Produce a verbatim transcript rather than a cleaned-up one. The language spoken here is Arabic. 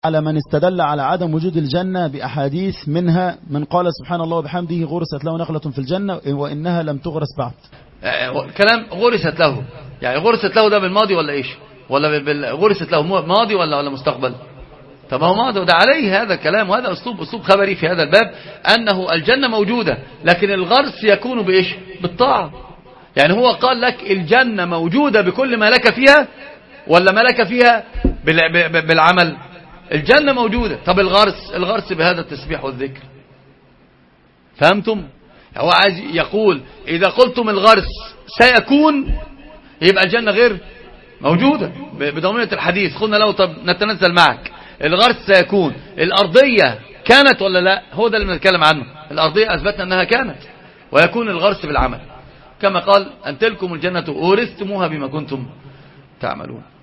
على من استدل على عدم وجود الجنة بأحاديث منها من قال سبحان الله وبحمده غرست له نخلة في الجنة وإنها لم تغرس بعد. كلام غرست له، يعني غرست له ده بالماضي ولا إيش؟ ولا بال... غرست له ماضي ولا ولا مستقبل؟ طب هو ماضي، وده عليه هذا الكلام، وهذا أسلوب أسلوب خبري في هذا الباب، أنه الجنة موجودة لكن الغرس يكون بإيش؟ بالطاعة. يعني هو قال لك الجنة موجودة بكل ما لك فيها ولا ما لك فيها بالعمل؟ الجنة موجودة. طب الغرس؟ الغرس بهذا التسبيح والذكر. فهمتم؟ هو عايز يقول إذا قلتم الغرس سيكون يبقى الجنة غير موجودة بضمانة الحديث. قلنا له طب نتنزل معك، الغرس سيكون، الأرضية كانت ولا لا؟ هو ده اللي بنتكلم عنه. الأرضية أثبتنا أنها كانت، ويكون الغرس بالعمل كما قال أن تلكم الجنة أورثتموها بما كنتم تعملون.